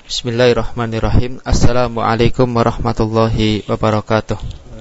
Bismillahirrahmanirrahim. Assalamualaikum warahmatullahi wabarakatuh.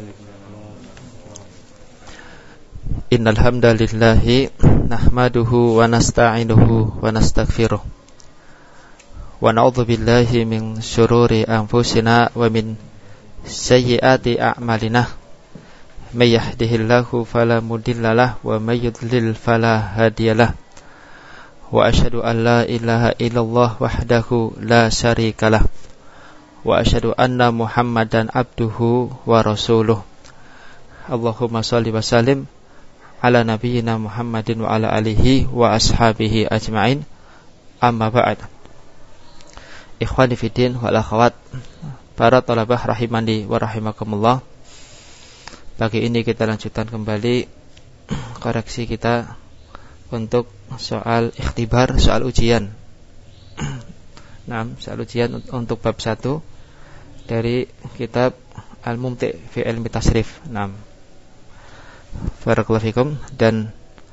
Innal hamdalillahi nahmaduhu wa nasta'inuhu wa nastaghfiruh. Wa na'udzu billahi min syururi anfusina wa min sayyiati a'malina. May yahdihillahu fala mudhillalah wa may yudlil fala hadiyalah. Wa asyhadu an la ilaha illallah wahdahu la syarikalah wa asyhadu anna Muhammadan abduhu wa rasuluh. Allahumma shalli wa sallim ala nabiyyina Muhammadin wa ala alihi wa ashabihi ajma'in. Amma ba'd. Ikhwani fiddin wal akhwat, para thalabah rahimani wa rahimakumullah. Pagi ini kita lanjutkan kembali koreksi kita untuk soal ikhtibar, soal ujian. Nah, soal ujian untuk bab 1 dari kitab Al-Mumti' fi Ilmi Tasrif. Nah, barakallahu fikum. Dan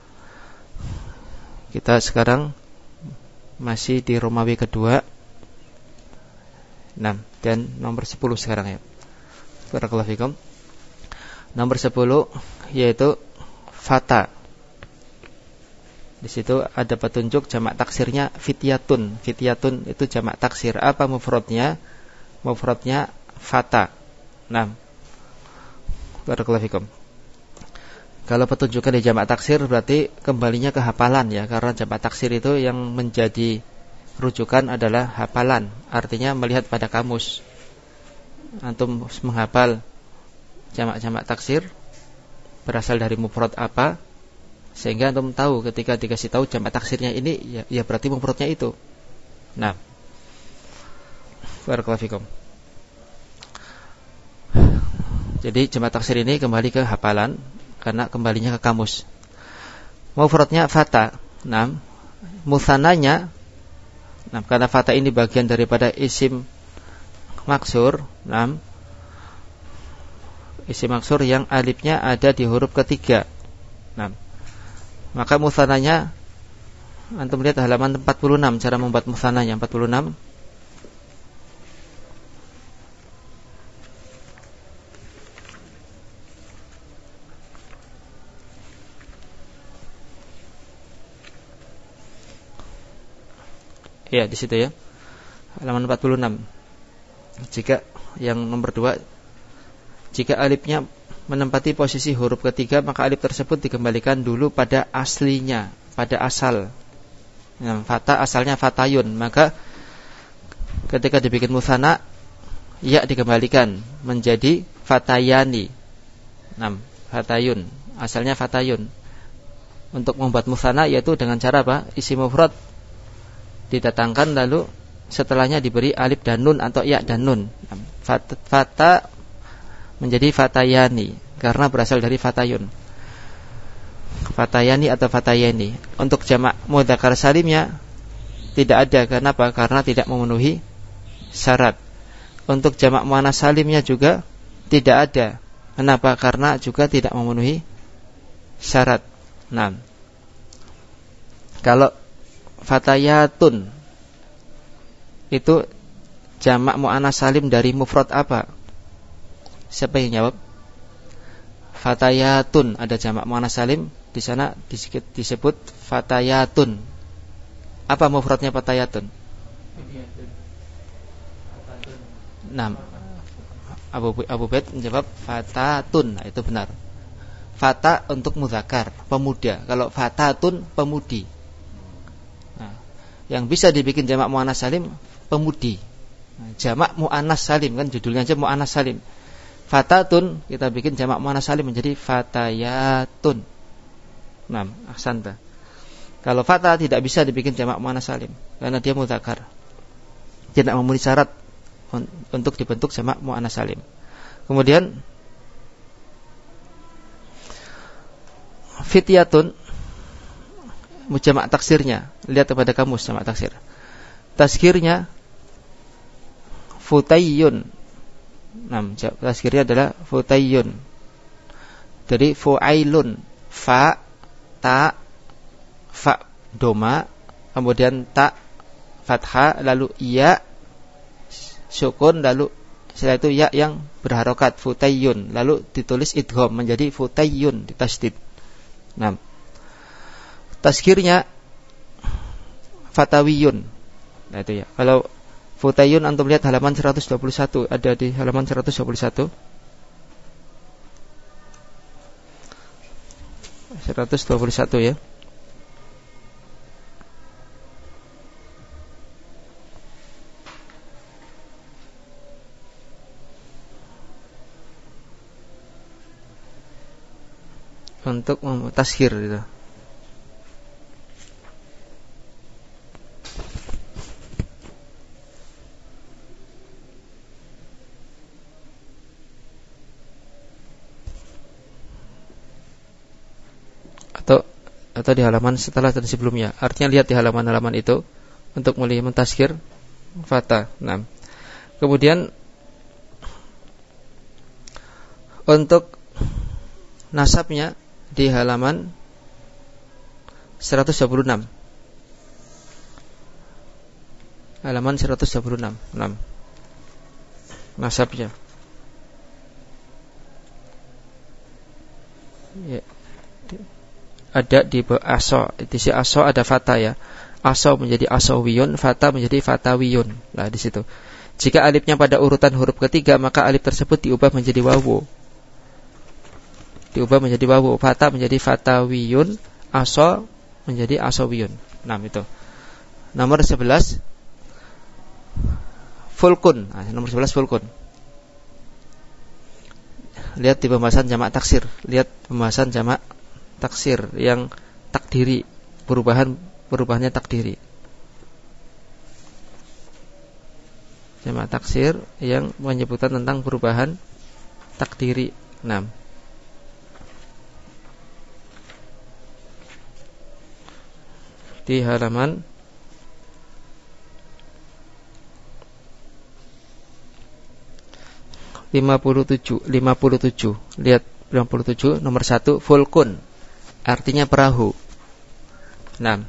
kita sekarang masih di Romawi kedua. Nah, dan nomor 10 sekarang ya. Barakallahu fikum. Nomor 10 yaitu fata. Di situ ada petunjuk jamak taksirnya fityatun. Fityatun itu jamak taksir. Apa mufradnya? Mufradnya fata. Nah, barakallahu fikum. Kalau petunjuknya di jamak taksir berarti kembalinya ke hafalan ya, karena jamak taksir itu yang menjadi rujukan adalah hafalan. Artinya melihat pada kamus. Antum menghafal jamak-jamak taksir berasal dari mufrad apa, sehingga antum tahu ketika dikasih tahu jamak taksirnya ini ya berarti mufradnya itu. Nah, barakallahu fikum. Jadi jamak taksir ini kembali ke hafalan karena kembalinya ke kamus. Mufradnya fata. Nah, musananya, nah karena fata ini bagian daripada isim maksur. Nah, isim maksur yang alifnya ada di huruf ketiga. Nah, maka musananya antum lihat halaman 46, cara membuat musananya 46. Ya, di situ ya. Halaman 46. Jika yang nomor 2, jika alifnya menempati posisi huruf ketiga, maka alif tersebut dikembalikan dulu pada aslinya, pada asal. Nah, fata asalnya fatayun, maka ketika dibikin musanna, ya dikembalikan menjadi fatayani. Nah, fatayun, asalnya fatayun. Untuk membuat musanna yaitu dengan cara apa? Isim mufrad didatangkan lalu setelahnya diberi alif dan nun atau ya dan nun. Fata menjadi fatayani karena berasal dari fatayun. Fatayani atau fatayani. Untuk jamak mudzakkar salimnya tidak ada. Kenapa? Karena tidak memenuhi syarat. Untuk jamak muannats salimnya juga tidak ada. Kenapa? Karena juga tidak memenuhi syarat. Nah, kalau fatayatun itu jamak muannats salim dari mufrad apa? Siapa yang jawab? Fatayatun, ada jamak muannats salim di sana disebut fatayatun. Apa mufradnya fatayatun? Nah, Abu Baid menjawab fatatun. Nah, itu benar. Fata untuk mudzakkar, pemuda. Kalau fatatun pemudi. Nah, yang bisa dibikin jamak muannats salim pemudi. Nah, jamak muannats salim kan judulnya aja muannats salim. Fatatun kita bikin jamak muannats salim menjadi fatayatun. Nah, ahsanta. Kalau fata tidak bisa dibikin jamak muannats salim karena dia mudzakkar. Tidak memenuhi syarat untuk dibentuk jamak muannats salim. Kemudian fityatun jamak taksirnya, lihat kepada kamus jamak taksir. Tazkirnya futayyun. Nah, tazkirnya adalah futayyun. Dari fu'ailun, fa, ta, fa doma, kemudian ta fathah, lalu ya, sukun, lalu setelah itu ya yang berharokat, futayyun, lalu ditulis idgham menjadi futayyun, ditasydid. Nah, tasghirnya fatawiyun. Nah itu ya. Kalau futayyun antum lihat halaman 121, ada di halaman 121. 121 ya. Untuk tasghir gitu. Atau di halaman setelah dan sebelumnya. Artinya lihat di halaman-halaman itu untuk mulai mentasghir fata. Nah, kemudian untuk nasabnya di halaman 126. Halaman 126. 6. Nasabnya. Ya. Ada di aso, di sisi aso ada fata ya. Aso menjadi asawiyun, fata menjadi fatawiyun. Nah, di situ. Jika alifnya pada urutan huruf ketiga, maka alif tersebut diubah menjadi wawu. Diubah menjadi wawu, fata menjadi fatawiyun, aso menjadi asawiyun. Nah, itu. Nomor 11 fulkun. Nah, nomor 11 fulkun. Lihat di pembahasan jamak taksir. Lihat pembahasan jamak taksir yang takdiri, perubahannya takdiri. Jamak taksir yang menyebutkan tentang perubahan takdiri. 6. Di halaman 57. Lihat 57 nomor 1 fulkun. Artinya perahu. 6.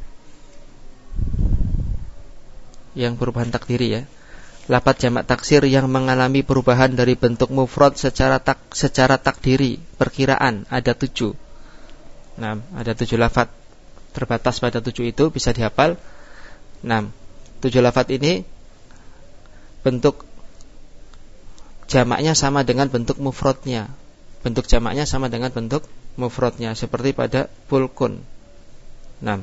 Yang perubahan takdiri ya. Lafaz jamak taksir yang mengalami perubahan dari bentuk mufrad secara takdiri, perkiraan, ada 7. 6. Ada 7 lafaz. Terbatas pada 7 itu bisa dihafal. 6. 7 lafaz ini bentuk jamaknya sama dengan bentuk mufradnya. Bentuk jamaknya sama dengan bentuk mufradnya, seperti pada fulkun. 6.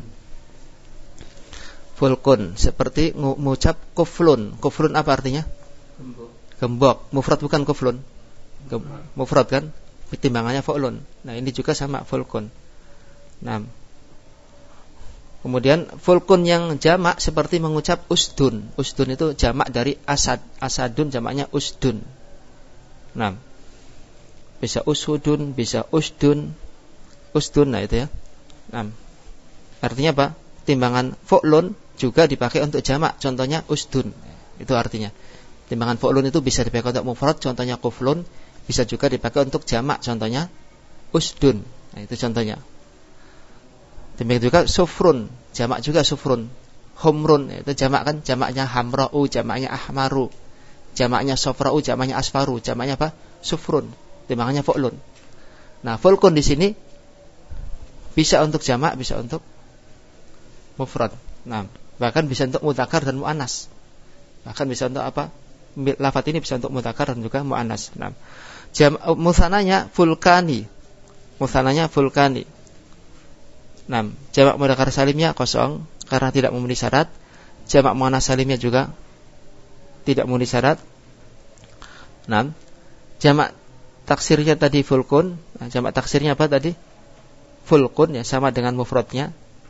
Fulkun seperti mengucap kuflun. Kuflun apa artinya? Gembok. Mufrad bukan kuflun. Mufrad kan? Timbangannya fa'lun. Nah, ini juga sama fulkun. 6. Kemudian fulkun yang jamak seperti mengucap usdun. Usdun itu jamak dari asad. Asadun jamaknya usdun. 6. Bisa ushudun, bisa usdun. Usdun, nah itu ya. 6. Artinya apa? Timbangan fu'lun juga dipakai untuk jamak. Contohnya usdun. Itu artinya. Timbangan fu'lun itu bisa dipakai untuk mufrad, contohnya kuflun. Bisa juga dipakai untuk jamak, contohnya usdun. Nah, itu contohnya. Demikian juga sufrun, jamak juga sufrun. Humrun, itu jamak kan? Jamaknya hamra'u, jamaknya ahmaru. Jamaknya sofra'u, jamaknya asfaru. Jamaknya apa? Sufrun. Timbangannya fu'lun. Nah, fulkun di sini bisa untuk jamak, bisa untuk mufrad. Nah, bahkan bisa untuk mudzakkar dan muannas. Bahkan bisa untuk apa? Lafaz ini bisa untuk mudzakkar dan juga muannas. Nah, mutsananya fulkani. Mutsananya fulkani. Nah, jamak mudzakkar salimnya kosong karena tidak memenuhi syarat. Jamak muannas salimnya juga tidak memenuhi syarat. Nah, jamak taksirnya tadi fulkun. Nah, jamak taksirnya apa tadi? Fulkun ya, sama dengan mufradnya.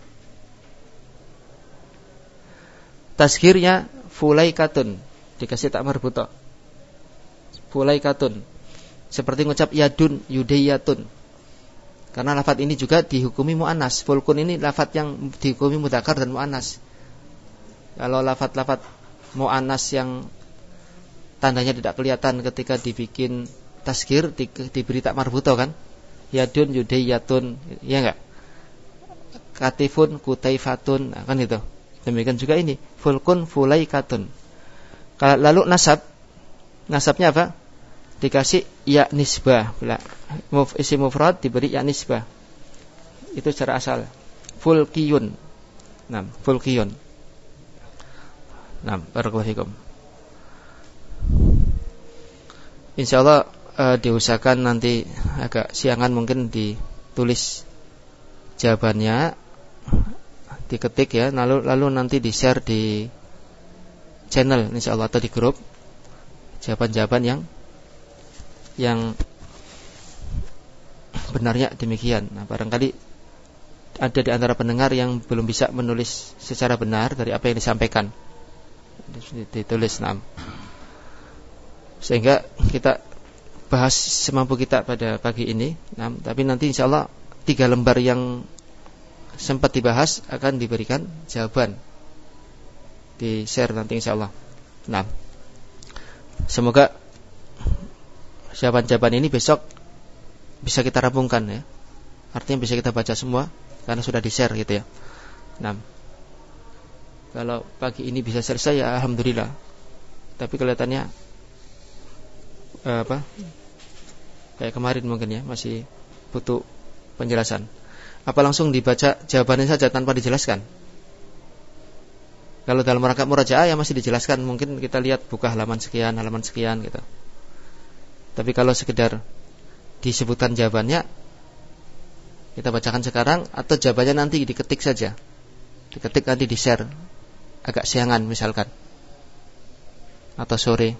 Tasghirnya fulaikatun, dikasih tak marbuta. Fulaikatun. Seperti ngucap yadun, yudayatun. Karena lafaz ini juga dihukumi muannas. Fulkun ini lafaz yang dihukumi mudzakkar dan muannas. Kalau lafaz-lafaz muannas yang tandanya tidak kelihatan ketika dibikin tasghir, diberi tak marbuta kan? Yadun, yudayatun, ya enggak? Katifun, kutaifatun, nah, kan itu. Demikian juga ini, fulkun, fulaikatun. Lalu nasabnya apa? Dikasih ya nisbah. Isim mufrad diberi ya nisbah. Itu secara asal. Fulkiyun. Fulkiyun. Barakallahu fikum. Insyaallah diusahakan nanti agak siangan mungkin ditulis jawabannya, diketik ya, lalu nanti di-share di channel insyaallah atau di grup jawaban-jawaban yang benarnya demikian. Nah, barangkali ada di antara pendengar yang belum bisa menulis secara benar dari apa yang disampaikan. Ditulis sehingga kita bahas semampu kita pada pagi ini. Tapi nanti insyaallah 3 lembar yang sempat dibahas akan diberikan jawaban di share nanti insyaallah. Semoga jawaban-jawaban ini besok bisa kita rampungkan ya. Artinya bisa kita baca semua karena sudah di share gitu ya. Kalau pagi ini bisa selesai ya alhamdulillah. Tapi kelihatannya kayak kemarin mungkin ya, masih butuh penjelasan. Apa langsung dibaca jawabannya saja tanpa dijelaskan? Kalau dalam rangka murajaah ya masih dijelaskan, mungkin kita lihat buka halaman sekian gitu. Tapi kalau sekedar disebutkan jawabannya, kita bacakan sekarang atau jawabannya nanti diketik saja. Diketik nanti di-share agak siangan misalkan. Atau sore.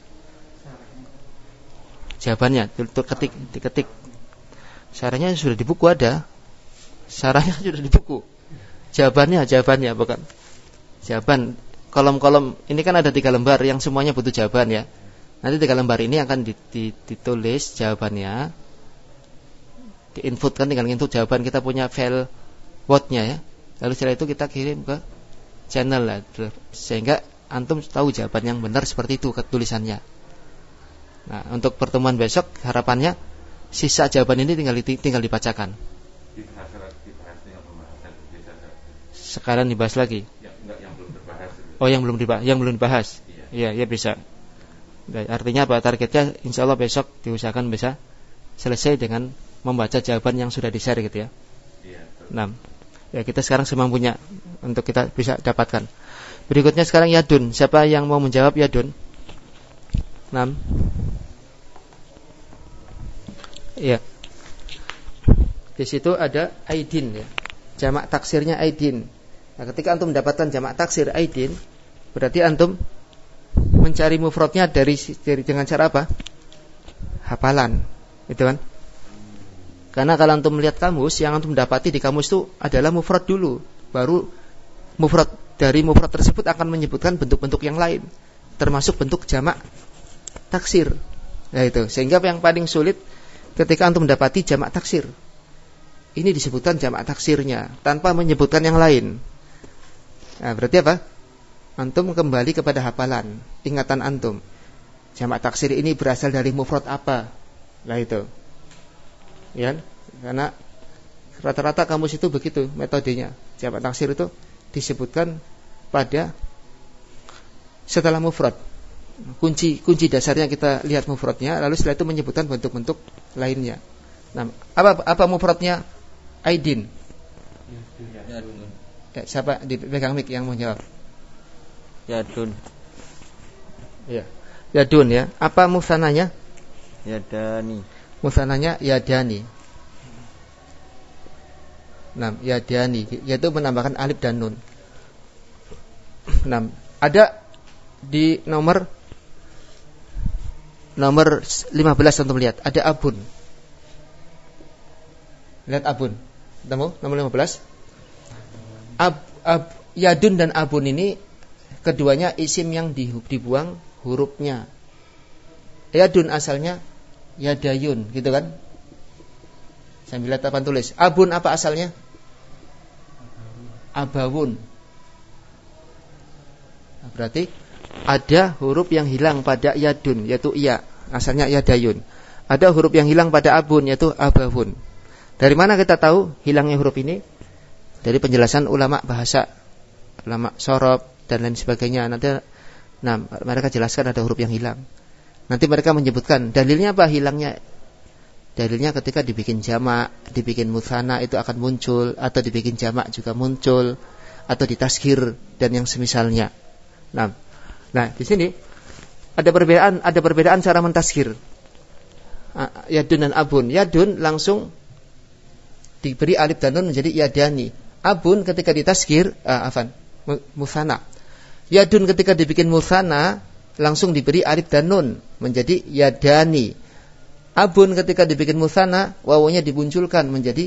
Jawabannya diketik. Syarahnya sudah di buku ada. Syarahnya sudah di buku. Jawabannya bukan. Jawaban kolom-kolom ini kan ada 3 lembar yang semuanya butuh jawaban ya. Nanti 3 lembar ini akan ditulis jawabannya, diinputkan, tinggal input jawaban, kita punya file Word-nya ya. Lalu setelah itu kita kirim ke channel lah, sehingga antum tahu jawaban yang benar seperti itu tulisannya. Nah, untuk pertemuan besok harapannya sisa jawaban ini tinggal dibacakan. Sekarang dibahas lagi. Yang belum dibahas. Iya, bisa. Artinya apa? Targetnya insyaallah besok diusahakan bisa selesai dengan membaca jawaban yang sudah di-share gitu ya. Ya kita sekarang semampunya untuk kita bisa dapatkan. Berikutnya sekarang Yadun. Siapa yang mau menjawab Yadun? 6. Iya. Di situ ada Aidin ya. Jamak taksirnya Aidin. Nah, ketika antum mendapatkan jamak taksir Aidin, berarti antum mencari mufradnya dari dengan cara apa? Hafalan. Itu kan? Karena kalau antum melihat kamus, yang antum dapati di kamus itu adalah mufrad dulu, baru dari mufrad tersebut akan menyebutkan bentuk-bentuk yang lain, termasuk bentuk jamak taksir. Nah itu, sehingga yang paling sulit ketika antum mendapati jamak taksir. Ini disebutkan jamak taksirnya tanpa menyebutkan yang lain. Nah, berarti apa? Antum kembali kepada hafalan, ingatan antum. Jamak taksir ini berasal dari mufrad apa? Nah itu. Ya, karena rata-rata kamus itu begitu metodenya. Jamak taksir itu disebutkan pada setelah mufrad. Kunci dasarnya kita lihat mufradnya, lalu setelah itu menyebutkan bentuk-bentuk lainnya. Nah, apa mufradnya Aidin? Ya, siapa dipegang mic yang mau jawab? Yadun. Ya. Yadun ya. Apa musananya? Yadani. Musananya yadani. Yadani yaitu menambahkan alif dan nun. Ada di nomor 15 untuk melihat ada abun. Lihat abun. Ketemu nomor 15? Yadun dan abun ini keduanya isim yang dibuang hurufnya. Yadun asalnya yadayun, gitu kan? Sambil lihat apa tulis. Abun apa asalnya? Abawun. Nah, berarti ada huruf yang hilang pada yadun, yaitu iya, asalnya yadayun. Ada huruf yang hilang pada abun, yaitu abawun. Dari mana kita tahu hilangnya huruf ini? Dari penjelasan ulama bahasa, ulama sorob dan lain sebagainya. Nah, mereka jelaskan ada huruf yang hilang. Nanti mereka menyebutkan dalilnya apa hilangnya. Dalilnya ketika dibikin jamak, dibikin mutsana itu akan muncul, atau dibikin jamak juga muncul, atau ditaskir dan yang semisalnya. Nah, di sini ada perbedaan cara mentaskir. Yadun dan abun. Yadun langsung diberi alif dan nun menjadi yadani. Abun ketika ditaskir, mutsana. Yadun ketika dibikin mutsana langsung diberi alif dan nun menjadi yadani. Abun ketika dibikin mutsana wawunya dimunculkan menjadi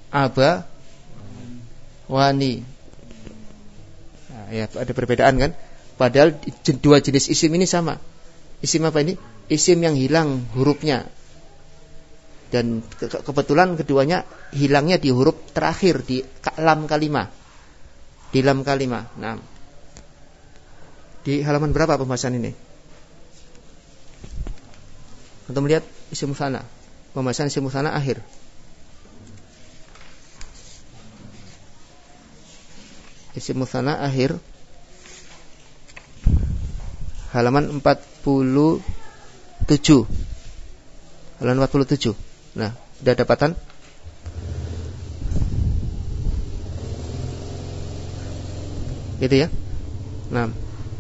abawani. Nah, ya ada perbedaan kan? Padahal dua jenis isim ini sama. Isim apa ini? Isim yang hilang hurufnya. Dan kebetulan keduanya hilangnya di huruf terakhir di lam kalimah. Di lam kalimah. Nah, di halaman berapa pembahasan ini? Untuk melihat isim mutsana. Pembahasan isim mutsana akhir. Isim mutsana akhir. Halaman 47. Halaman 47. Nah, sudah dapatan? Gitu ya. Nah,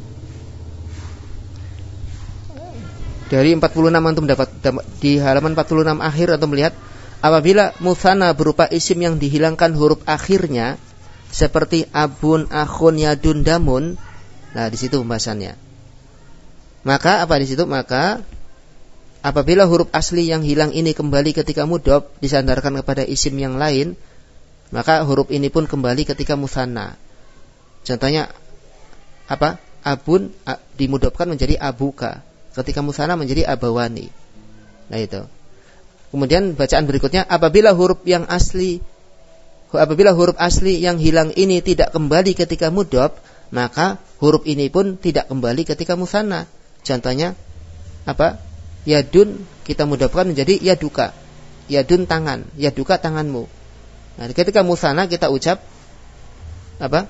dari 46 antum dapat di halaman 46 akhir antum melihat apabila mutsana berupa isim yang dihilangkan huruf akhirnya seperti abun, akhun, yadun, damun. Nah, di situ pembahasannya. Maka apa di situ? Maka apabila huruf asli yang hilang ini kembali ketika mudhof disandarkan kepada isim yang lain, maka huruf ini pun kembali ketika mutsana. Contohnya apa? Abun dimudhofkan menjadi abuka, ketika mutsana menjadi abawani. Nah itu. Kemudian bacaan berikutnya apabila huruf asli yang hilang ini tidak kembali ketika mudhof, maka huruf ini pun tidak kembali ketika mutsana. Contohnya apa? Yadun kita mudhofkan menjadi yaduka. Yadun tangan, yaduka tanganmu. Nah, ketika mutsana kita ucap apa?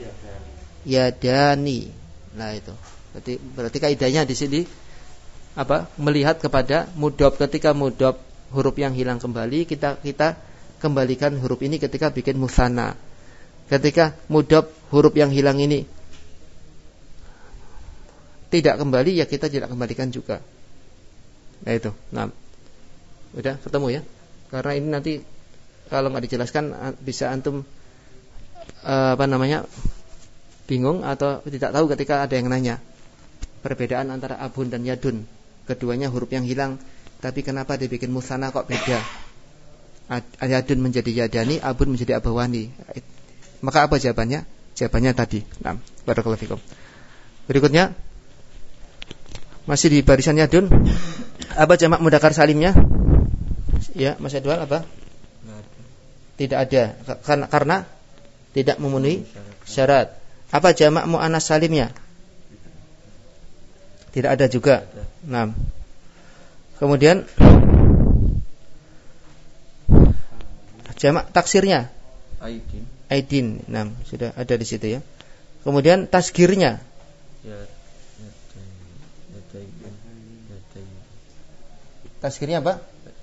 Yadani. Nah itu. Berarti kaidahnya di sini apa? Melihat kepada mudhof. Ketika mudhof huruf yang hilang kembali, kita kembalikan huruf ini ketika bikin mutsana. Ketika mudhof huruf yang hilang ini tidak kembali, ya kita tidak kembalikan juga. Nah itu. Nah, udah ketemu ya. Karena ini nanti kalau nggak dijelaskan bisa antum bingung atau tidak tahu ketika ada yang nanya perbedaan antara abun dan yadun. Keduanya huruf yang hilang, tapi kenapa dibikin mutsana kok beda? Yadun menjadi yadani, abun menjadi abawani. Maka apa jawabannya? Jawabannya tadi. Nah, barakallahu fikum. Berikutnya masih di barisan yadun. Apa jamak mudzakkar salimnya? Ya, Mas Edwal apa? Tidak ada. Karena tidak memenuhi syarat. Apa jamak muannas salimnya? Tidak ada juga. Nah. Kemudian jamak taksirnya? Aidin. Nah, sudah ada di situ ya. Kemudian tasgirnya? Tasgirnya apa?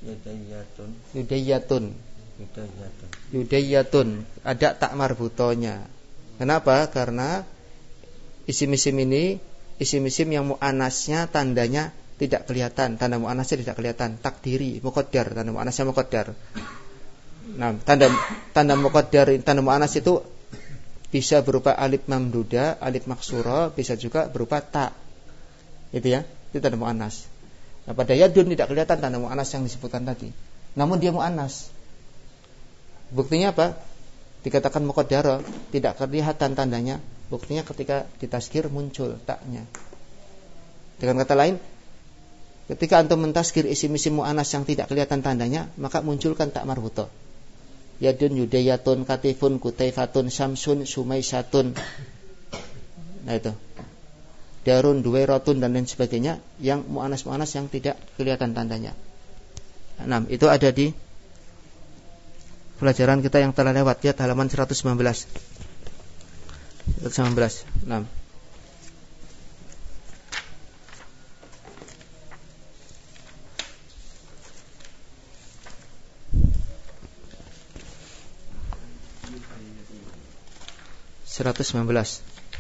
Yudayyatun. Ada tak marbutonya. Kenapa? Karena isim-isim ini isim-isim yang muannasnya tandanya tidak kelihatan, tanda muannasnya tidak kelihatan, takdiri, muqaddar, tanda muannasnya muqaddar. Nah, tanda muqaddar, tanda muannas itu bisa berupa alif mamduda, alif maksura, bisa juga berupa ta. Itu ya, itu tanda muannas. Nah, pada yadun tidak kelihatan tanda muannas yang disebutkan tadi. Namun dia muannas. Buktinya apa? Dikatakan muqaddar, tidak kelihatan tandanya. Buktinya ketika ditaskir muncul taknya. Dengan kata lain, ketika antum mentaskir isim-isim muannas yang tidak kelihatan tandanya, maka munculkan tak marbuto. Yadun, yudayatun, katifun, kutaifatun, syamsun, sumaisatun. Nah itu. Darun, duwairatun dan lain sebagainya yang muannas-muannas yang tidak kelihatan tandanya. Nah, itu ada di pelajaran kita yang telah lewat, lihat halaman 119. 119. Nah. 119.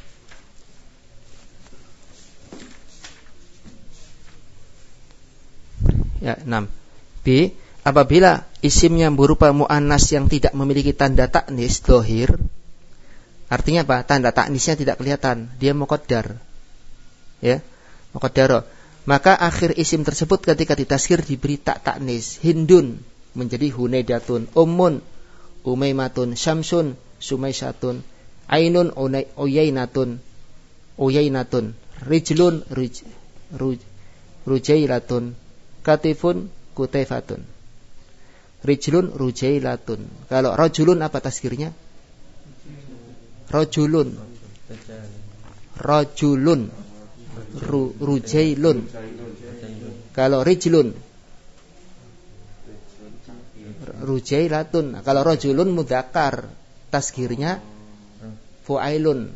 Ya, 6. B. Apabila isimnya berupa mu'annas yang tidak memiliki tanda ta'nis dhahir, artinya apa? Tanda ta'nisnya tidak kelihatan, dia muqaddar. Ya, muqaddar. Maka akhir isim tersebut ketika ditazkir diberi ta'nis. Hindun menjadi hunaidatun, ummun umaimatun, syamsun sumaisatun, ainun uyainatun, rijlun rujailatun, katifun kutaifatun. Rijlun rujailatun. Kalau rajulun apa tazkirnya? Rajulun. Rujailun. Kalau rijlun rujailatun. Kalau rajulun mudzakkar, tazkirnya fuailun.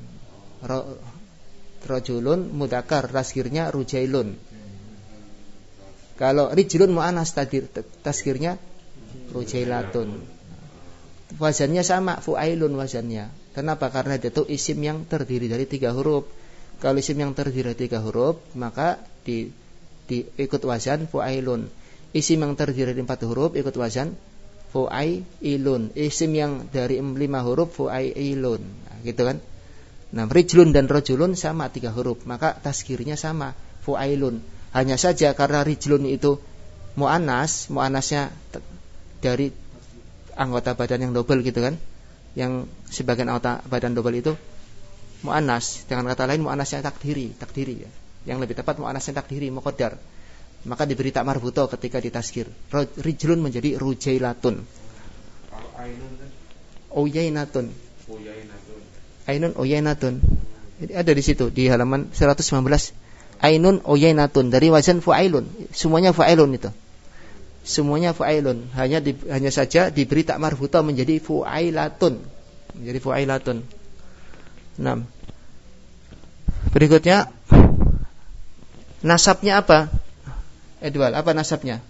Rajulun mudzakkar, tazkirnya rujailun. Kalau rijlun muannas, tazkirnya rujailatun. Wazannya sama, fuailun wazannya. Kenapa? Karena itu isim yang terdiri dari 3 huruf. Kalau isim yang terdiri dari 3 huruf, maka ikut wazan fuailun. Isim yang terdiri dari 4 huruf ikut wazan fuailun. Isim yang dari 5 huruf fuailun. Nah, gitu kan? Nah, rijlun dan rajulun sama 3 huruf, maka tazkirnya sama, fuailun. Hanya saja karena rijlun itu muannasnya dari anggota badan yang double gitu kan. Yang sebagian anggota badan double itu muannas, dengan kata lain muannasnya takdiri ya. Yang lebih tepat muannasnya takdiri, muqaddar. Maka diberi tak marbuto ketika ditazkir. Rijlun menjadi rujailatun. Kalau ainun kan? Uyainatun. Ainun uyainatun. Jadi ada di situ di halaman 119. Ainun uyainatun dari wazan fuailun. Semuanya fuailun itu. Semuanya fuailun. Hanya saja diberi tak marbuto menjadi fuailatun. Menjadi fuailatun. 6. Berikutnya nasabnya apa? Edwal, apa nasabnya?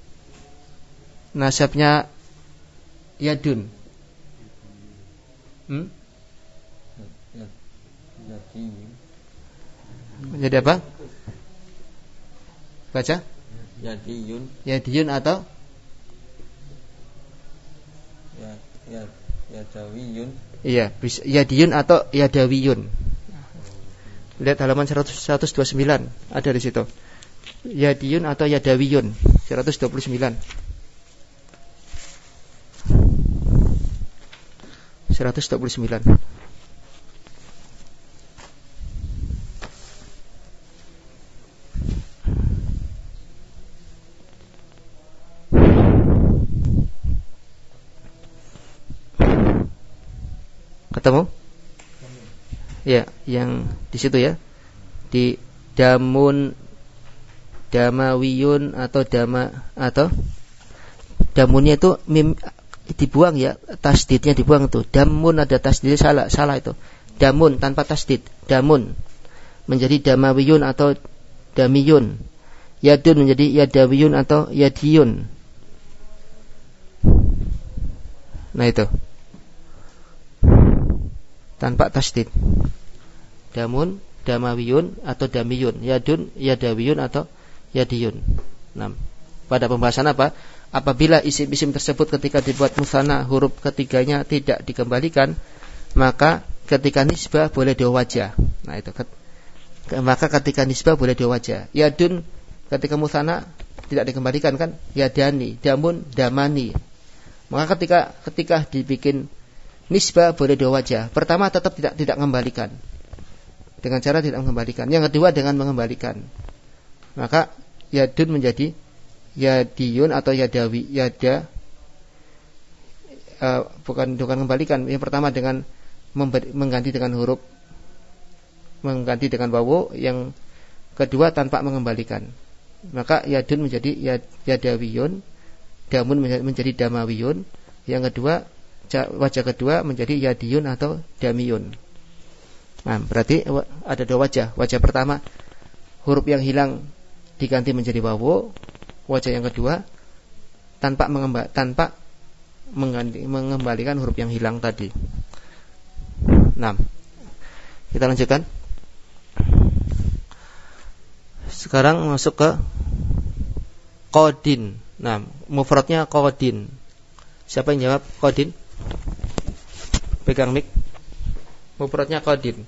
Nasabnya yadun. Menjadi apa? Baca? Yadiyun atau Yadawiyun. Iya, bisa yadiyun atau yadawiyun. Lihat halaman 129, ada di situ. Yadiyun atau yadawiyun, 129. 129. Ketemu? Ya, yang di situ ya. Di damun, damawiyun atau damunnya itu mim dibuang ya, tasdidnya dibuang tuh. Damun ada tasdidnya salah itu. Damun tanpa tasdid, damun menjadi damawiyun atau damiyun. Yadun menjadi yadawiyun atau yadiyun. Nah itu. Tanpa tasdid. Damun, damawiyun atau damiyun. Yadun, yadawiyun atau yadiyun. Nah, pada pembahasan apa? Apabila isim-isim tersebut ketika dibuat musanna huruf ketiganya tidak dikembalikan, maka ketika nisbah boleh dua wajah. Nah itu. Maka ketika nisbah boleh dua wajah. Yadun ketika musanna tidak dikembalikan kan? Yadani, damun, damani. Maka ketika dibikin nisbah boleh dua wajah. Pertama tetap tidak mengembalikan. Dengan cara tidak mengembalikan. Yang kedua dengan mengembalikan. Maka yadun menjadi yadiyun atau yadawi. Bukan mengembalikan. Yang pertama dengan mengganti dengan huruf, mengganti dengan wawu. Yang kedua tanpa mengembalikan. Maka yadun menjadi yadawiyun, damun menjadi damawiyun. Yang kedua, wajah kedua menjadi yadiyun atau damiyun. Nah, berarti ada dua wajah. Wajah pertama huruf yang hilang diganti menjadi wawu. Wajah yang kedua tanpa mengembalikan huruf yang hilang tadi. Nah, Kita lanjutkan. Sekarang masuk ke qadin. Nah, mufradnya qadin. Siapa yang jawab qadin? Pegang mic. Mufradnya qadin.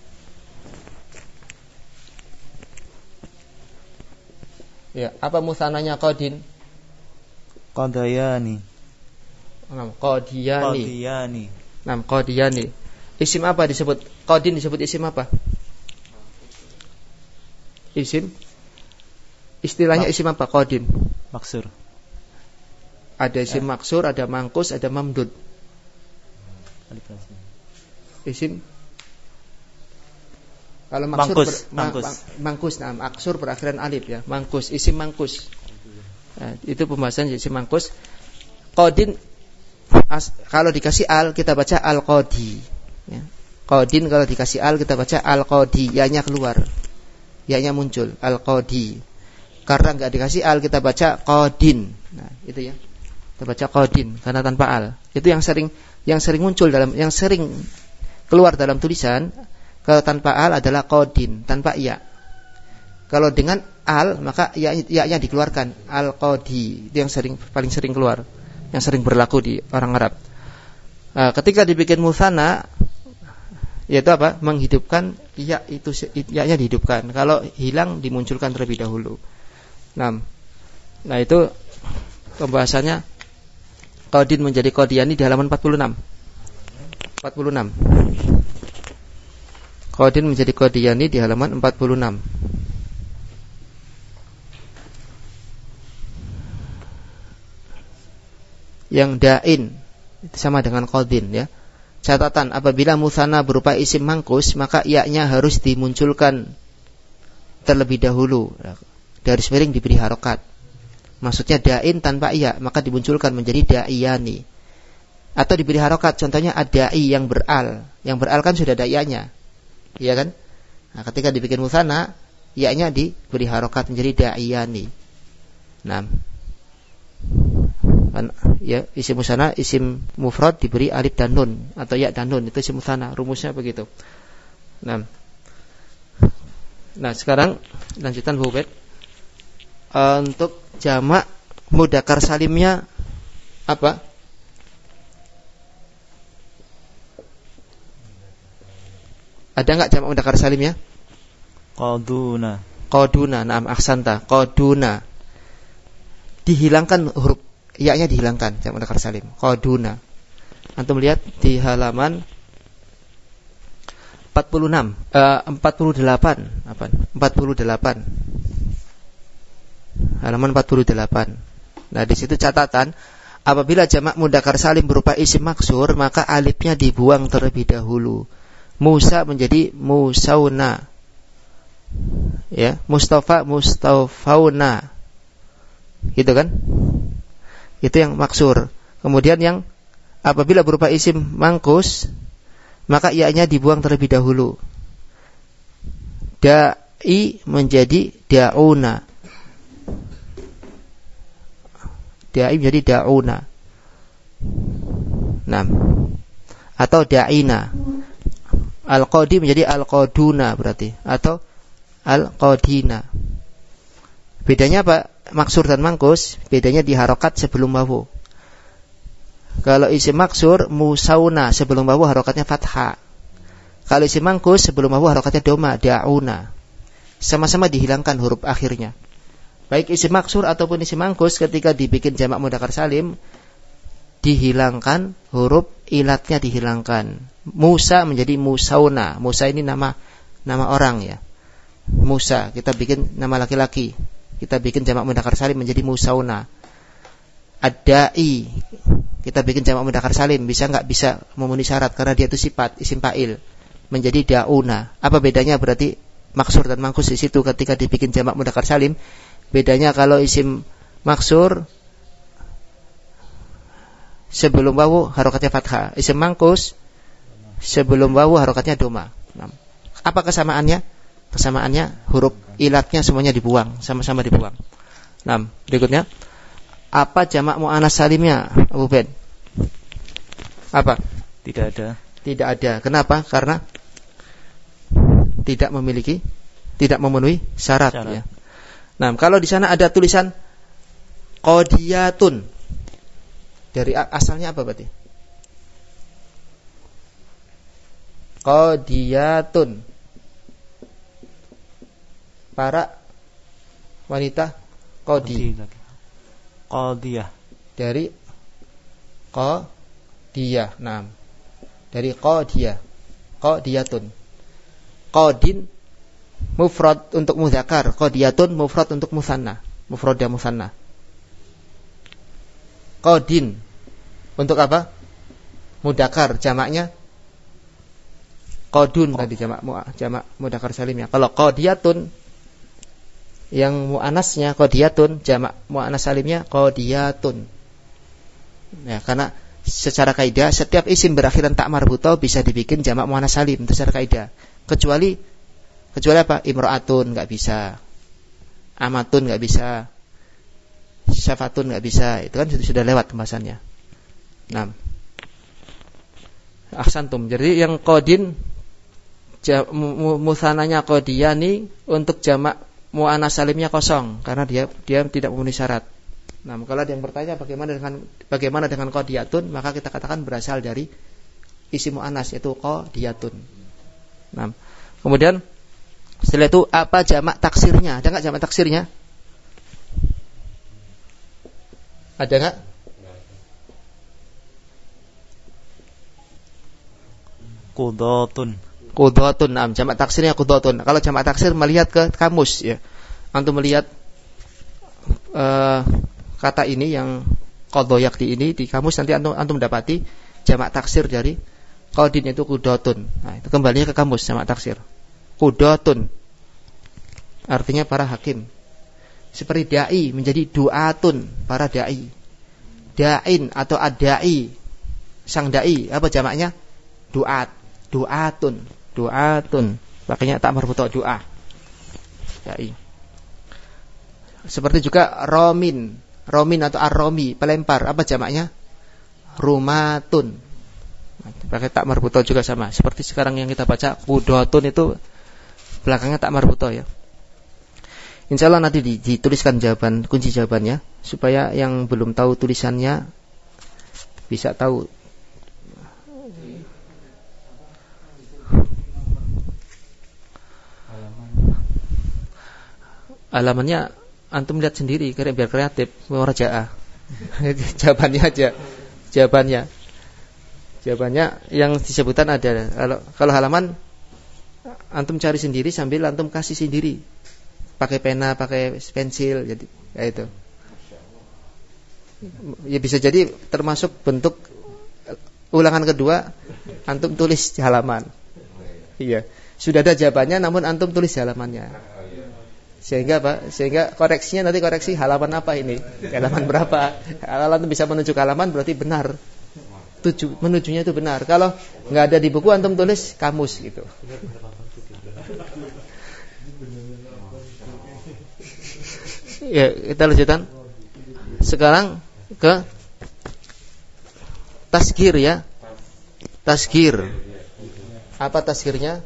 Ya, apa musananya qadin? Qadayani. Qadiyani. Nah, qadiyani. Isim apa disebut? Qadin disebut isim apa? Isim. Istilahnya isim apa? Qadin. Maksur. Ada isim maksur, ada mangkus, ada mamdud. Isim. Kalau maksur mangkus. Nah, maksur berakhiran alif ya. Mangkus, isim mangkus. Nah, itu pembahasan isim mangkus. Qadin kalau dikasih al kita baca al-qadi. Ya. Qadin kalau dikasih al kita baca al-qadi, ya-nya keluar. Ya-nya muncul, al-qadi. Karena enggak dikasih al kita baca qadin. Nah, itu ya. Kita baca qadin karena tanpa al. Itu yang sering muncul yang sering keluar dalam tulisan. Kalau tanpa al adalah qadin, tanpa ya. Kalau dengan al maka ya-nya dikeluarkan, al-qadi. Itu yang paling sering keluar, yang sering berlaku di orang Arab. Ketika dibikin musanna yaitu apa? Menghidupkan ya, itu ya-nya dihidupkan. Kalau hilang dimunculkan terlebih dahulu. Nah itu pembahasannya qadin menjadi qadiyani di halaman 46. Qadin menjadi qadiyani di halaman 46. Yang da'in itu sama dengan qadin ya. Catatan, apabila musanna berupa isim mangkus maka ya-nya harus dimunculkan terlebih dahulu. Garis miring diberi harokat. Maksudnya da'in tanpa iya maka dimunculkan menjadi da'iyani. Atau diberi harokat, contohnya ad-da'i yang beral. Yang beral kan sudah ada iya-nya, iya kan? Nah, ketika dibikin musanna iya-nya diberi harokat menjadi da'iyani. Nah, ya, isim musanna, isim mufrad diberi alif dan nun atau ya dan nun, itu isim musanna, rumusnya begitu. Nah sekarang lanjutan Bu Ubed. Untuk jamak mudzakkar salimnya apa? Ada enggak jamak mudzakkar salimnya? Qaduna. Naam ahsanta. Qaduna. Dihilangkan huruf ya-nya, dihilangkan jamak mudzakkar salim. Qaduna. Antum lihat di halaman 48. Halaman 48. Nah, di situ catatan, apabila jamak mudzakkar salim berupa isim maksur, maka alifnya dibuang terlebih dahulu. Musa menjadi musauna. Ya, Mustafa mustafauna. Gitu kan? Itu yang maksur. Kemudian yang apabila berupa isim mangkus, maka ya-nya dibuang terlebih dahulu. Da'i menjadi da'una. Da'i menjadi da'una. Nah, atau da'ina. Al-qadi menjadi al-qaduna berarti, atau al-qadina. Bedanya apa? Maksur dan mangkus, bedanya di harokat sebelum wawu. Kalau isim maksur musauna, sebelum wawu harokatnya fathah. Kalau isim mangkus sebelum wawu harokatnya doma, da'una. Sama-sama dihilangkan huruf akhirnya. Baik isim maksur ataupun isim mangkus ketika dibikin jamak mudzakkar salim dihilangkan huruf ilatnya, dihilangkan. Musa menjadi musauna. Musa ini nama orang ya. Musa, kita bikin nama laki-laki. Kita bikin jamak mudzakkar salim menjadi musauna. Ad-da'i, kita bikin jamak mudzakkar salim, bisa enggak? Bisa, memenuhi syarat karena dia itu sifat, isim fa'il, menjadi da'una. Apa bedanya berarti maksur dan mangkus di situ ketika dibikin jamak mudzakkar salim? Bedanya kalau isim maksur sebelum wawu harokatnya fathah, isim mangkus sebelum wawu harokatnya doma. Apa kesamaannya? Kesamaannya huruf ilatnya semuanya dibuang, sama-sama dibuang. Nah, berikutnya, apa jamak muannas salimnya, Abu Ben? Apa? Tidak ada. Tidak ada. Kenapa? Karena tidak memenuhi syarat. Ya. Nah, kalau di sana ada tulisan qadiyatun, dari asalnya apa berarti? Qadiyatun, para wanita qadiyah. Dari qadiyah. Nah, dari qadiyatun. Qadin mufrad untuk mudzakkar, qadiyatun mufrad untuk musanna, mufrad dan musanna. Qadin untuk apa? Mudzakkar, jamaknya qadun tadi, jamak mudzakkar salimnya. Kalau qadiyatun yang muannasnya qadiyatun, jamak muannas salimnya qadiyatun. Ya, karena secara kaidah setiap isim berakhiran tak marbutoh bisa dibikin jamak muannas salim secara kaidah. Kecuali apa? Imra'atun enggak bisa. Amatun enggak bisa. Syafatun enggak bisa. Itu kan sudah lewat pembahasannya. 6. Ahsantum. Jadi yang qadin musananya qadiyani untuk jamak muannas salimnya kosong karena dia tidak memenuhi syarat. Nah, kalau ada yang bertanya bagaimana dengan qadiyatun, maka kita katakan berasal dari isim muannas yaitu qadiyatun. Nah, kemudian setelah itu apa jamak taksirnya? Ada enggak jamak taksirnya? Ada enggak? Qudhatun. Nah, jamak taksirnya qudhatun. Kalau jamak taksir melihat ke kamus ya. Antum melihat kata ini yang qadhayakti ini di kamus, nanti antum dapati jamak taksir dari qadin itu qudhatun. Nah, itu kembalinya ke kamus jamak taksir. Qudhatun artinya para hakim. Seperti dai menjadi du'atun, para dai. Da'in atau ad-dai, sang dai, apa jamaknya? Du'atun. Makanya tak marbutoh doa. Dai. Seperti juga romin atau ar-romi, pelempar, apa jamaknya? Rumatun. Pakai tak marbutoh juga sama. Seperti sekarang yang kita baca qudhatun itu belakangnya tak marbutoh ya. Insyaallah nanti dituliskan kunci jawabannya supaya yang belum tahu tulisannya bisa tahu. Alamannya antum lihat sendiri biar kreatif, murajaah. Jawabannya aja. Jawabannya yang disebutkan ada. Kalau halaman antum cari sendiri sambil antum kasih sendiri. Pakai pena, pakai pensil, jadi ya itu. Ya bisa jadi termasuk bentuk ulangan kedua, antum tulis di halaman. Iya, sudah ada jawabannya namun antum tulis di halamannya. Sehingga apa? Sehingga koreksinya nanti koreksi halaman apa ini? Halaman berapa? Kalau antum bisa menuju ke halaman berarti benar. Menujunya itu benar. Kalau enggak ada di buku antum tulis kamus gitu. Ya, kita lanjutkan. Sekarang ke tazkir ya. Tazkir. Apa tazkirnya?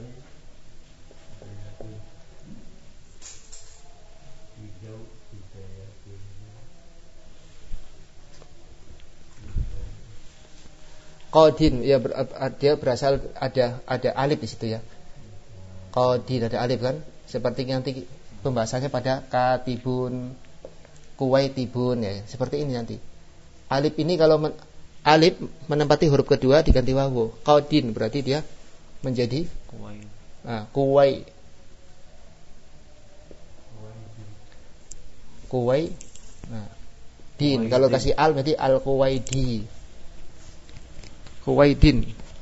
Qadin ya, dia berasal ada alif di situ ya. Qadin ada alif kan? Seperti nanti pembahasannya pada katibun, kuwaitibun ya, seperti ini nanti. Alif ini kalau alif menempati huruf kedua diganti wawu. Qadin berarti dia menjadi kuwai. Kuwai. Nah, din kalau kasih al berarti al-kuwaidi. Kuwaidin.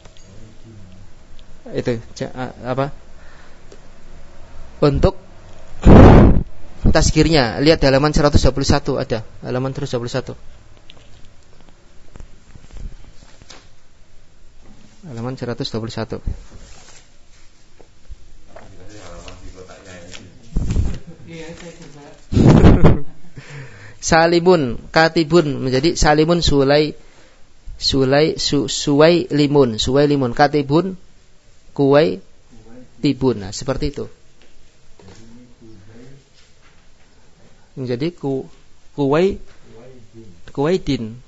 Itu apa? Untuk tazkirnya lihat di halaman 121 ada. Halaman 121. Halaman 121. Salimun katibun menjadi salimun suwailimun katibun tibun. Nah, seperti itu. Menjadi kuwaidin.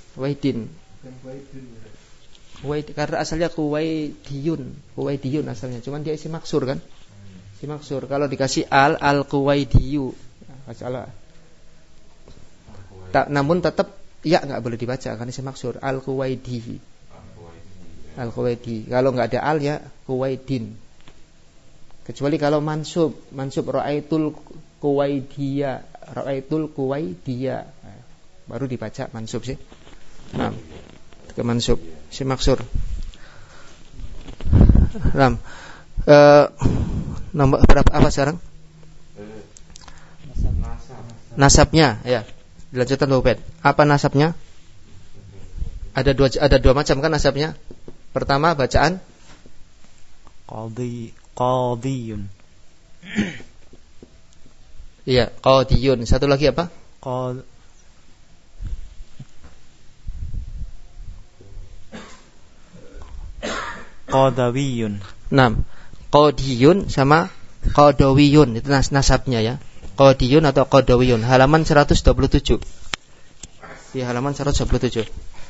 Karena asalnya kuwaidiyun asalnya. Cuman dia isim maksur kan? Isim maksur. Kalau dikasih al-kuwaidiyu. Namun tetap ya enggak boleh dibaca karena isim maksur. Al-kuwaidi. Kalau enggak ada al ya kuwaidin. Kecuali kalau mansub ra'aitul kuwaidiya. Baru dibaca mansub sih. Nah, ke mansub si maksur. Nomor berapa apa sekarang? Nasabnya, ya. Dilanjutkan Pak Ubed. Apa nasabnya? Ada dua macam kan nasabnya? Pertama bacaan qadiyun. Iya, qadiyun. Satu lagi apa? Qadawiyun. 6. Qadiyun sama qadawiyun itu nasabnya ya. Qadiyun atau qadawiyun. Halaman 127. Di halaman 127.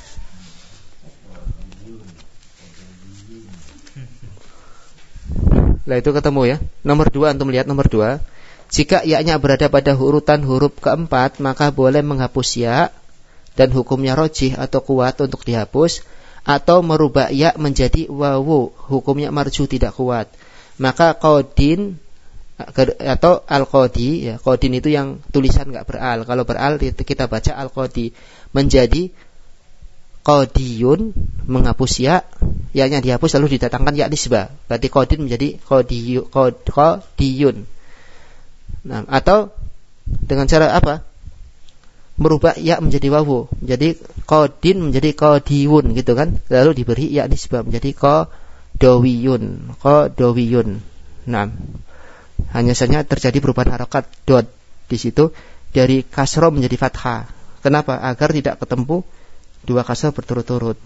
Nah itu ketemu ya. Nomor 2 antum lihat nomor 2. Jika ya-nya berada pada urutan huruf keempat, maka boleh menghapus ya dan hukumnya rojih atau kuat untuk dihapus, atau merubah ya menjadi wawu, hukumnya marju tidak kuat. Maka qadin atau al-qadi ya, qadin itu yang tulisan enggak beral. Kalau beral kita baca al-qadi menjadi qadiyun, menghapus ya, ya-nya dihapus lalu didatangkan ya nisbah. Berarti qadin menjadi qadiyun. Nah, atau dengan cara apa? Merubah ya menjadi wawu. Jadi qadin menjadi qadiyun gitu kan. Lalu diberi ya nisbah menjadi qadawiyun. Nah, hanya saja terjadi perubahan harokat dot di situ dari kasroh menjadi fathah. Kenapa? Agar tidak ketemu dua kasroh berturut-turut.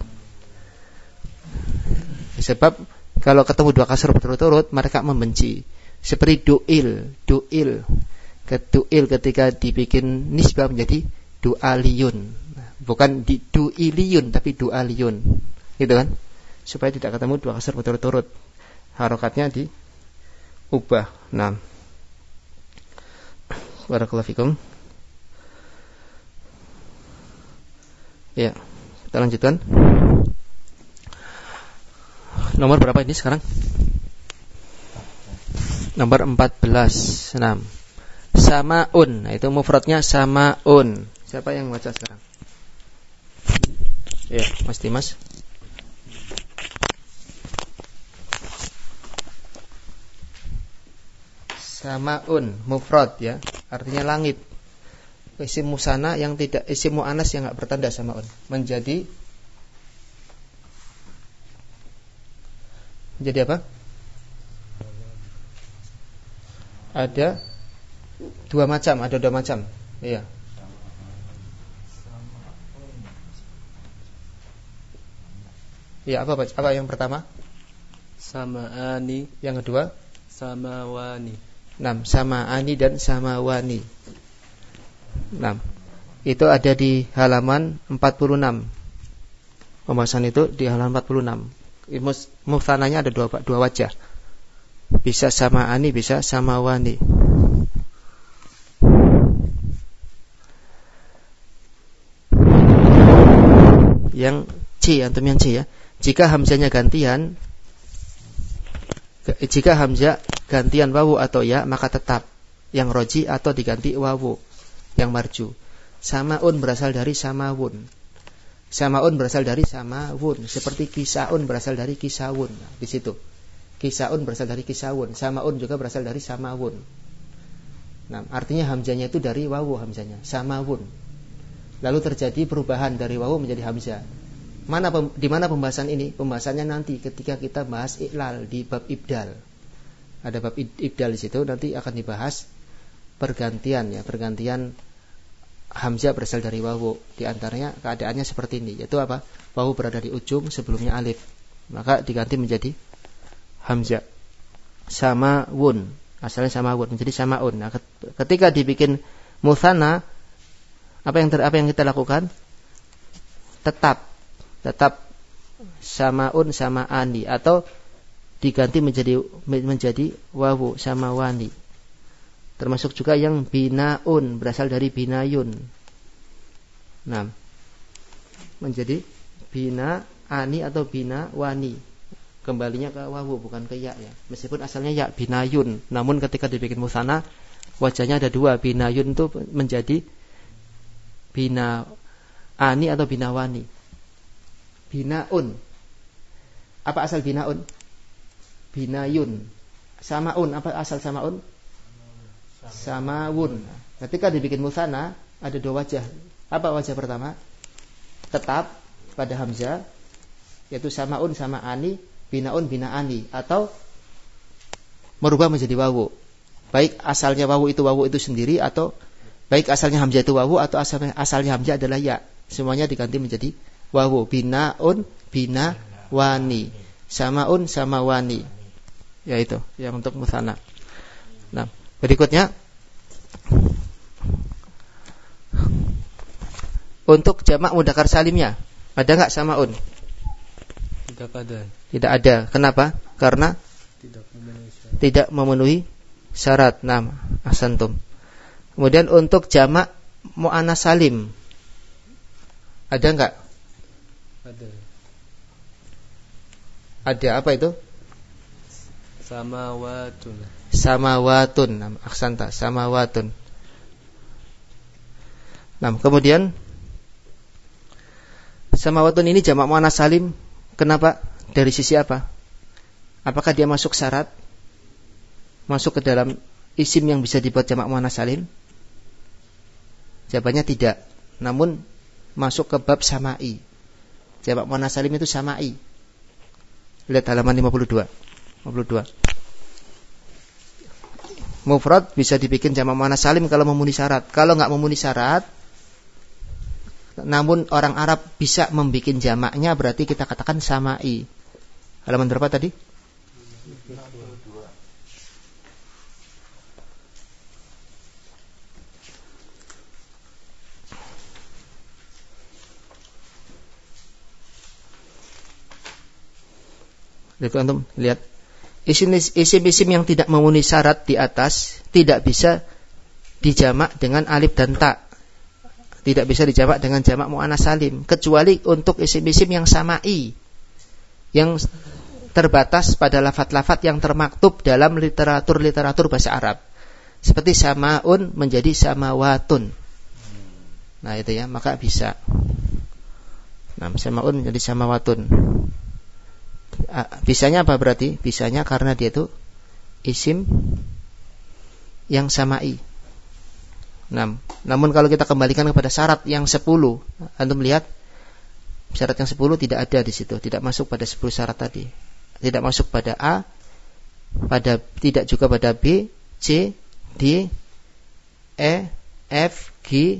Sebab kalau ketemu dua kasroh berturut-turut mereka membenci. Seperti du'il ketika dibikin nisbah menjadi du'aliyun. Bukan du'iliyun tapi du'aliyun. Gitu kan? Supaya tidak ketemu dua kasroh berturut-turut. Harokatnya diubah. Nah. Barakallahu fikum. Ya, kita lanjutkan. Nomor berapa ini sekarang? Nomor 14. 6. Samaun. Nah, itu mufradnya samaun. Siapa yang baca sekarang? Ya, Mas Dimas. Samaun, mufrad ya, artinya langit. Isim musanna yang tidak, isim muannas yang enggak bertanda samaun menjadi apa? Ada dua macam. Iya. Iya, apa yang pertama? Samaani. Yang kedua? Samawani. 6. Samaani dan samawani. 6. Itu ada di halaman 46. Pembahasan itu di halaman 46. Muftananya ada dua wajah. Bisa samaani, bisa samawani. Yang C, antum yang C ya. Jika hamzahnya gantian wawu atau ya, maka tetap yang roji atau diganti wawu yang marju. Samaun berasal dari samawun. Samaun berasal dari samawun. Seperti kisaun berasal dari kisawun. Nah, di situ. Kisaun berasal dari kisawun. Samaun juga berasal dari samawun. Nah, artinya hamzahnya itu dari wawu hamzahnya. Samawun. Lalu terjadi perubahan dari wawu menjadi hamzah. Di mana pembahasan ini? Pembahasannya nanti ketika kita bahas iklal di bab ibdal. Ada bab ibdal di situ, nanti akan dibahas pergantian hamzah berasal dari wawu. Di antaranya keadaannya seperti ini, yaitu apa? Wawu berada di ujung sebelumnya alif, maka diganti menjadi hamzah. samawun. Asalnya samawun menjadi samaun. Nah, ketika dibikin mutsanna, apa yang kita lakukan? Tetap samaun samaani, atau diganti menjadi wawu samawani. Termasuk juga yang binaun, berasal dari binayun. Nah, menjadi binaani atau binawani. Kembalinya ke wawu bukan ke ya. Meskipun asalnya ya binayun, namun ketika dibikin mutsanna wajahnya ada dua. Binayun itu menjadi binaani atau binawani. Binaun. Apa asal binaun? Binayun. Samaun, apa asal samaun? Samawun. Ketika dibikin mutsanna ada dua wajah. Apa wajah pertama? Tetap pada hamzah, yaitu samaun samaani, binaun binaani, atau merubah menjadi wawu. Baik asalnya wawu itu sendiri, atau baik asalnya hamzah itu wawu, atau asalnya hamzah adalah ya. Semuanya diganti menjadi wawu. Binaun binawani, samaun samawani. Ya itu yang untuk mutsanna. Nah, berikutnya untuk jamak mudzakkar salimnya ada enggak samaun? Tidak ada. Kenapa? Karena tidak memenuhi syarat. Nah, ahsantum. Kemudian untuk jamak muannats salim ada enggak? Ada apa itu? Samawatun. Nah, ahsanta, samawatun. Nah, kemudian samawatun ini jamak muannats salim. Kenapa? Dari sisi apa? Apakah dia masuk syarat? Masuk ke dalam isim yang bisa dibuat jamak muannats salim? Jawabannya tidak. Namun masuk ke bab samai. Jamak muannats salim itu samai. Lihat halaman 52. Mufrad bisa dibikin jamak muannats salim kalau memenuhi syarat. Kalau enggak memenuhi syarat, namun orang Arab bisa membikin jamaknya, berarti kita katakan samai. Halaman berapa tadi? 52. Antum lihat isim-isim yang tidak memenuhi syarat di atas tidak bisa dijamak dengan alif dan ta. Tidak bisa dijamak dengan jamak muannats salim, kecuali untuk isim-isim yang samai, yang terbatas pada lafaz-lafaz yang termaktub dalam literatur bahasa Arab. Seperti samaun menjadi samawatun. Nah, itu ya, maka bisa. Nah, samaun menjadi samawatun. Bisanya apa berarti? Bisanya karena dia itu isim yang samai. Nah, namun kalau kita kembalikan kepada syarat yang 10, antum lihat syarat yang 10 tidak ada di situ, tidak masuk pada 10 syarat tadi. Tidak masuk pada A, tidak juga pada B, C, D, E, F, G,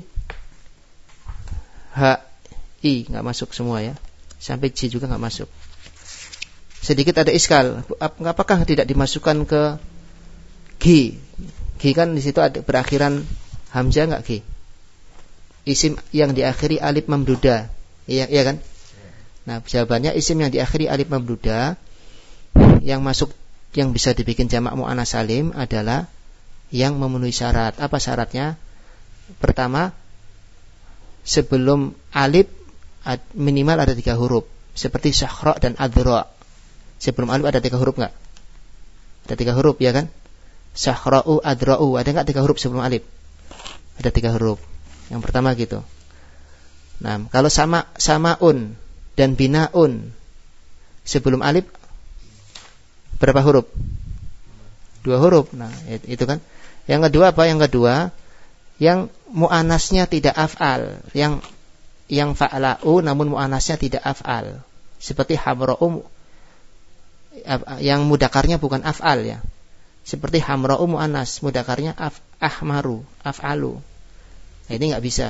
H, I, enggak masuk semua ya. Sampai J juga enggak masuk. Sedikit ada iskal, apakah tidak dimasukkan ke G? G kan di situ ada berakhiran hamzah enggak G? Isim yang diakhiri alif mamduda. Iya kan? Nah, jawabannya isim yang diakhiri alif mamduda yang masuk, yang bisa dibikin jamak muannats salim adalah yang memenuhi syarat. Apa syaratnya? Pertama, sebelum alif minimal ada 3 huruf, seperti syahra dan adra. Sebelum alif ada 3 huruf enggak? Ada 3 huruf ya kan? Syahra'u, adra'u, ada enggak 3 huruf sebelum alif? Ada 3 huruf. Yang pertama gitu. Nah, kalau samaun dan binaun sebelum alif berapa huruf? 2 huruf. Nah, itu kan. Yang kedua apa? Yang kedua, yang muannasnya tidak af'al, yang fa'la'u namun muannasnya tidak af'al. Seperti hamra'u, yang mudzakarnya bukan af'al ya. Seperti hamra'u muannas, mudzakarnya ahmaru, af'alu. Nah, ini enggak bisa.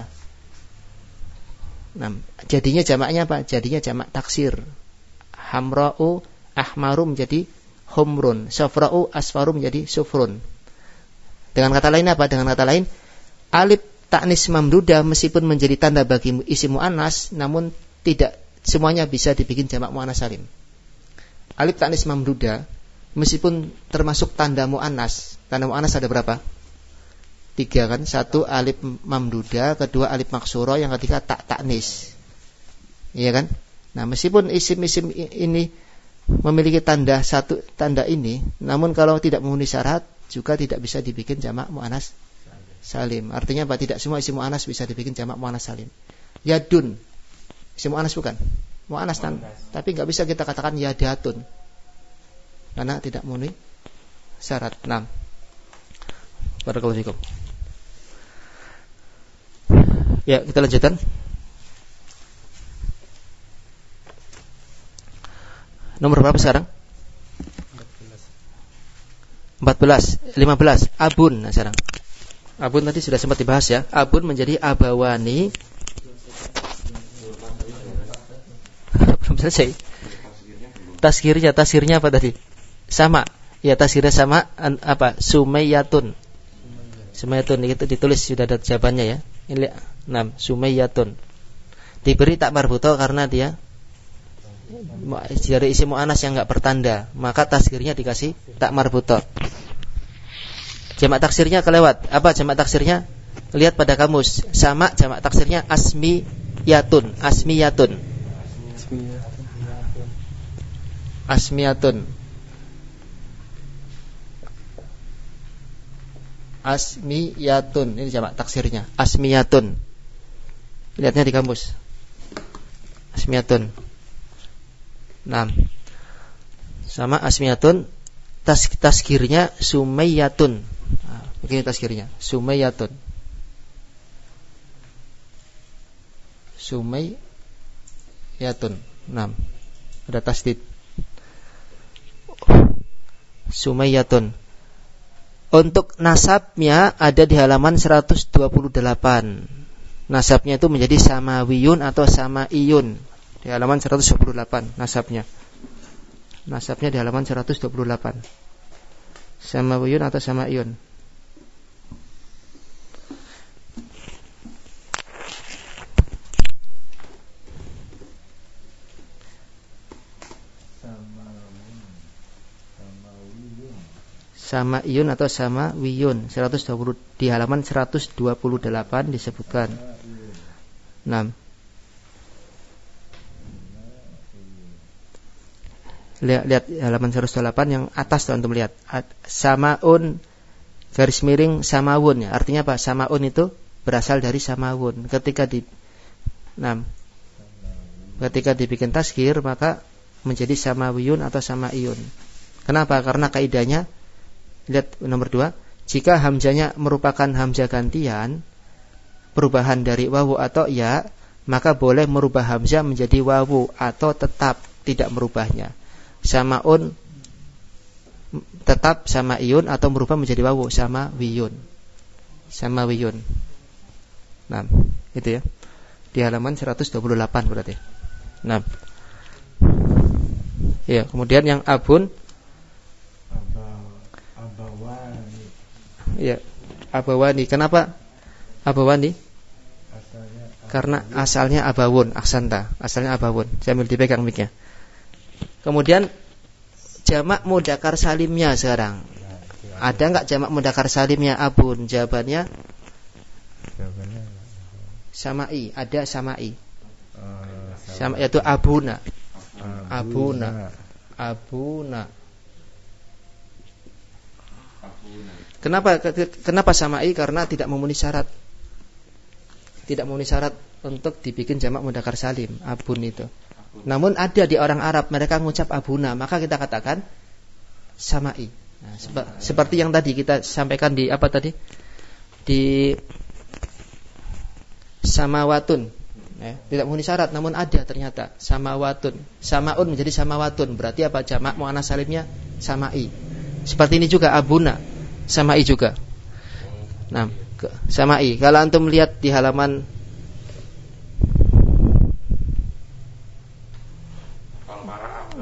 Nah, jadinya jamaknya apa? Jadinya jamak taksir. Hamra'u ahmaru menjadi humrun. Safra'u asfaru menjadi sufrun. Dengan kata lain apa? Dengan kata lain, alif ta'nis mamdudah meskipun menjadi tanda bagi isim muannas, namun tidak semuanya bisa dibikin jamak muannas salim. Alif ta'nis mamdudah meskipun termasuk tanda muannas. Tanda muannas ada berapa? 3 kan? 1 alif mamdudah, kedua alif maksura, yang ketiga tak ta'nis. Iya kan? Nah, meskipun isim-isim ini memiliki tanda ini, namun kalau tidak memenuhi syarat juga tidak bisa dibikin jamak muannas salim. Artinya apa? Tidak semua isim muannas bisa dibikin jamak muannas salim. Yadun, isim muannas bukan? Muannas tapi nggak bisa kita katakan yadatun karena tidak memenuhi syarat. 6. Barakallahu fikum. Ya, kita lanjutkan. Nomor berapa sekarang? 14, 15. Abun. Nah, sekarang abun tadi sudah sempat dibahas ya. Abun menjadi abawani. Belum selesai. Tasghirnya apa tadi? Sama. Ya, tasghirnya sama. Apa? Sumayyatun. Sumayyatun itu ditulis sudah ada jawabannya ya. Ini 6. Sumayyatun. Diberi tak marbuto karena dia dari isim muannas yang enggak bertanda, maka tasghirnya dikasih tak marbuto. Jamak taksirnya kelewat. Apa jamak taksirnya? Lihat pada kamus. Sama jamak taksirnya asmiyatun. Asmiyatun. Asmiyatun. Asmiyatun. Ini jamak taksirnya. Asmiyatun. Lihatnya di kamus. Asmiyatun. 6. Sama asmiyatun. Tasghirnya sumayyatun. Nah, begini tasghirnya. Sumayyatun. Sumayyatun. 6. Ada tasdid. Sumayyatun. Untuk nasabnya ada di halaman 128. Nasabnya itu menjadi samawiyun atau samaiyun. Di halaman 128 nasabnya. Nasabnya di halaman 128. Samawiyun atau samaiyun. Samaiyun atau samawiyun 120 di halaman 128 disebutkan. 6. Lihat halaman 128 yang atas tuh antum lihat. Samaun garis miring samawun ya. Artinya apa? Samaun itu berasal dari samawun. Ketika dibikin tasghir maka menjadi samawiyun atau samaiyun. Kenapa? Karena kaidahnya lihat nomor 2, jika hamzanya merupakan hamzah gantian, perubahan dari wawu atau ya, maka boleh merubah hamzah menjadi wawu atau tetap tidak merubahnya. Samaun tetap samaiyun atau merubah menjadi wawu samawiyun. Samawiyun. Nah, itu ya. Di halaman 128 berarti. Nah. Ya, kemudian yang abun ya, abawani. Kenapa abawani? Karena asalnya abawun, aksanta. Asalnya abawun. Sambil dipegang mic-nya. Kemudian jamak mudzakkar salimnya sekarang. Ada enggak jamak mudzakkar salimnya abun? Jawabannya samai. Ada samai. Sama yaitu abuna. Abuna. Abuna. Kenapa samai? Karena tidak memenuhi syarat. Tidak memenuhi syarat untuk dibikin jamak mudzakkar salim abun itu. Namun ada di orang Arab mereka mengucap abuna, maka kita katakan samai. Nah, seperti yang tadi kita sampaikan di apa tadi? Di samawatun. Tidak memenuhi syarat, namun ada ternyata samawatun. Samaun menjadi samawatun. Berarti apa? Jamak muannats salimnya samai. Seperti ini juga abuna, samai juga. Nah, samai. Kalau antum lihat di halaman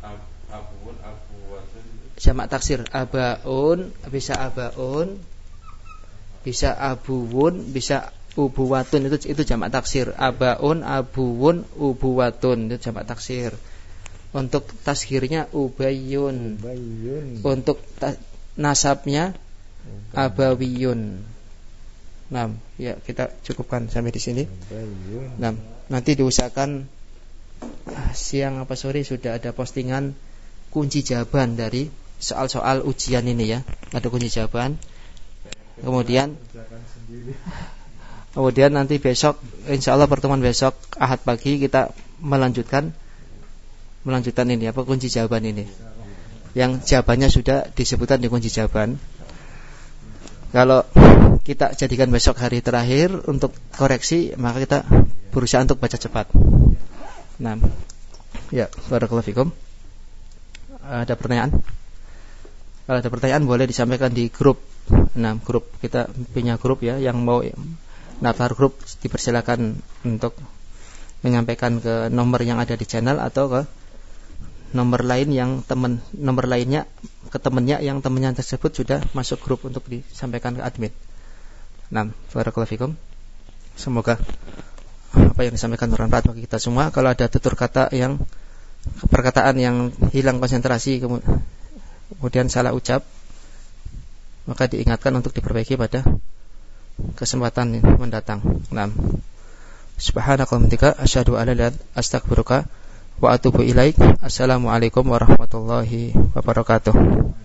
Abuun, abuwatun. Jamak taksir abaun, bisa abaun, bisa abuwun, bisa ubuwatun, itu jamak taksir. Abaun, abuwun, ubuwatun, itu jamak taksir. Untuk tasghirnya ubayyun. Untuk nasabnya abawiyun. Nah, ya kita cukupkan sampai di sini. Nah, nanti diusahakan siang apa sore sudah ada postingan kunci jawaban dari soal-soal ujian ini ya. Ada kunci jawaban. Kemudian nanti besok, insyaallah pertemuan besok Ahad pagi kita melanjutkan ini apa kunci jawaban ini. Yang jawabannya sudah disebutkan di kunci jawaban. Kalau kita jadikan besok hari terakhir untuk koreksi, maka kita berusaha untuk baca cepat. Nah, ya, barakallahu fikum. Ada pertanyaan? Kalau ada pertanyaan boleh disampaikan di grup. Nah, grup kita punya grup ya, yang mau daftar grup dipersilakan untuk menyampaikan ke nomor yang ada di channel atau ke nomor lain yang nomor lainnya ke temannya yang temannya tersebut sudah masuk grup untuk disampaikan ke admin. Nah, barakallahu fikum. Semoga apa yang disampaikan bermanfaat bagi kita semua. Kalau ada tutur kata perkataan yang hilang konsentrasi kemudian salah ucap, maka diingatkan untuk diperbaiki pada kesempatan mendatang. Nah, subhanakallahumma wa asyhadu an la ilaha illa anta astaghfiruka wa atubu ilaik. Assalamualaikum warahmatullahi wabarakatuh.